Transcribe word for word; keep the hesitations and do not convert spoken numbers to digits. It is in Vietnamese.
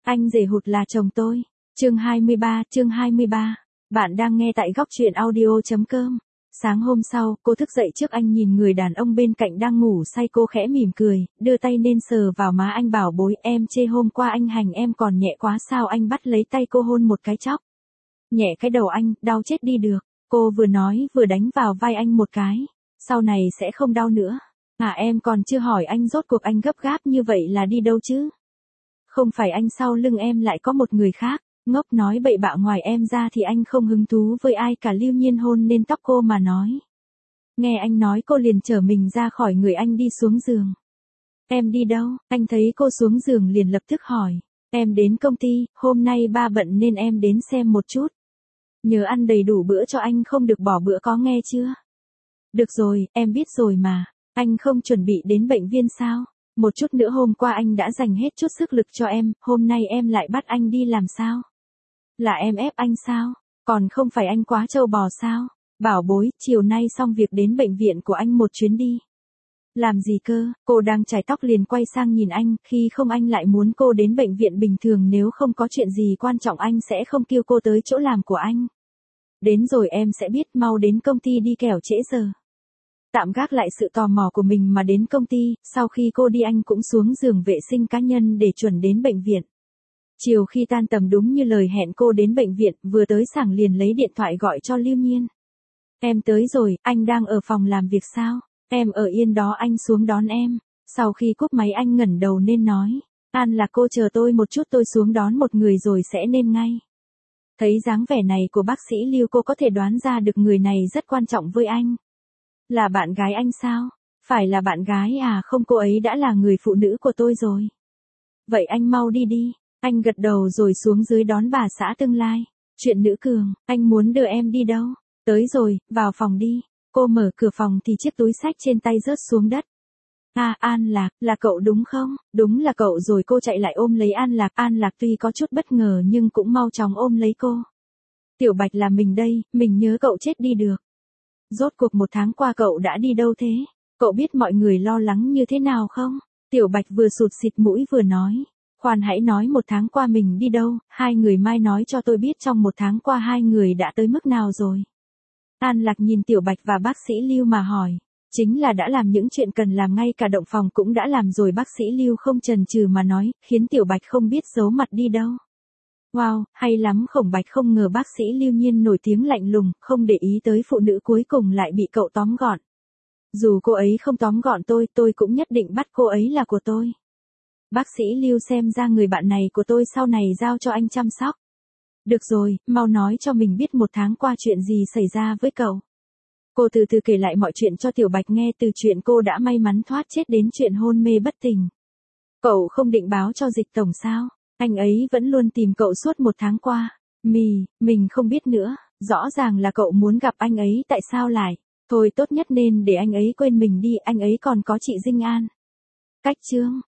Anh rể hụt là chồng tôi. Chương hai mươi ba, chương hai mươi ba. Bạn đang nghe tại góc truyện audio chấm com. Sáng hôm sau, cô thức dậy trước anh nhìn người đàn ông bên cạnh đang ngủ say, cô khẽ mỉm cười, đưa tay nên sờ vào má anh, bảo bối, em chê hôm qua anh hành em còn nhẹ quá sao? Anh bắt lấy tay cô hôn một cái chóc. Nhẹ cái đầu anh, đau chết đi được. Cô vừa nói vừa đánh vào vai anh một cái. Sau này sẽ không đau nữa. À, em còn chưa hỏi anh rốt cuộc anh gấp gáp như vậy là đi đâu chứ? Không phải anh sau lưng em lại có một người khác? Ngốc, nói bậy bạ, ngoài em ra thì anh không hứng thú với ai cả. Lưu Nhiên hôn lên tóc cô mà nói. Nghe anh nói, cô liền trở mình ra khỏi người anh, đi xuống giường. Em đi đâu? Anh thấy cô xuống giường liền lập tức hỏi. Em đến công ty, hôm nay ba bận nên em đến xem một chút. Nhớ ăn đầy đủ bữa cho anh, không được bỏ bữa, có nghe chưa? Được rồi, em biết rồi mà. Anh không chuẩn bị đến bệnh viện sao? Một chút nữa, hôm qua anh đã dành hết chút sức lực cho em, hôm nay em lại bắt anh đi làm sao? Là em ép anh sao? Còn không phải anh quá trâu bò sao? Bảo bối, chiều nay xong việc đến bệnh viện của anh một chuyến đi. Làm gì cơ? Cô đang chải tóc liền quay sang nhìn anh, khi không anh lại muốn cô đến bệnh viện. Bình thường nếu không có chuyện gì quan trọng anh sẽ không kêu cô tới chỗ làm của anh. Đến rồi em sẽ biết, mau đến công ty đi kẻo trễ giờ. Tạm gác lại sự tò mò của mình mà đến công ty, sau khi cô đi anh cũng xuống giường vệ sinh cá nhân để chuẩn đến bệnh viện. Chiều khi tan tầm, đúng như lời hẹn, cô đến bệnh viện, vừa tới sảng liền lấy điện thoại gọi cho Lưu Nhiên. Em tới rồi, anh đang ở phòng làm việc sao? Em ở yên đó, anh xuống đón em. Sau khi cúp máy anh ngẩng đầu nên nói. An là cô chờ tôi một chút, tôi xuống đón một người rồi sẽ nên ngay. Thấy dáng vẻ này của bác sĩ Lưu, cô có thể đoán ra được người này rất quan trọng với anh. Là bạn gái anh sao? Phải là bạn gái à? Không, cô ấy đã là người phụ nữ của tôi rồi. Vậy anh mau đi đi. Anh gật đầu rồi xuống dưới đón bà xã tương lai. Chuyện nữ cường, anh muốn đưa em đi đâu? Tới rồi, vào phòng đi. Cô mở cửa phòng thì chiếc túi xách trên tay rớt xuống đất. À, An Lạc, là cậu đúng không? Đúng là cậu rồi. Cô chạy lại ôm lấy An Lạc. An Lạc tuy có chút bất ngờ nhưng cũng mau chóng ôm lấy cô. Tiểu Bạch, là mình đây, mình nhớ cậu chết đi được. Rốt cuộc một tháng qua cậu đã đi đâu thế? Cậu biết mọi người lo lắng như thế nào không? Tiểu Bạch vừa sụt xịt mũi vừa nói. Khoan hãy nói một tháng qua mình đi đâu, hai người mai nói cho tôi biết trong một tháng qua hai người đã tới mức nào rồi. An Lạc nhìn Tiểu Bạch và bác sĩ Lưu mà hỏi. Chính là đã làm những chuyện cần làm, ngay cả động phòng cũng đã làm rồi. Bác sĩ Lưu không chần chừ mà nói, khiến Tiểu Bạch không biết giấu mặt đi đâu. Wow, hay lắm. Khổng Bạch không ngờ bác sĩ Lưu Nhiên nổi tiếng lạnh lùng, không để ý tới phụ nữ cuối cùng lại bị cậu tóm gọn. Dù cô ấy không tóm gọn tôi, tôi cũng nhất định bắt cô ấy là của tôi. Bác sĩ Lưu, xem ra người bạn này của tôi sau này giao cho anh chăm sóc. Được rồi, mau nói cho mình biết một tháng qua chuyện gì xảy ra với cậu. Cô từ từ kể lại mọi chuyện cho Tiểu Bạch nghe, từ chuyện cô đã may mắn thoát chết đến chuyện hôn mê bất tỉnh. Cậu không định báo cho Dịch tổng sao? Anh ấy vẫn luôn tìm cậu suốt một tháng qua. Mì, mình không biết nữa, rõ ràng là cậu muốn gặp anh ấy, tại sao lại? Thôi tốt nhất nên để anh ấy quên mình đi, anh ấy còn có chị Dinh An. Cách chương.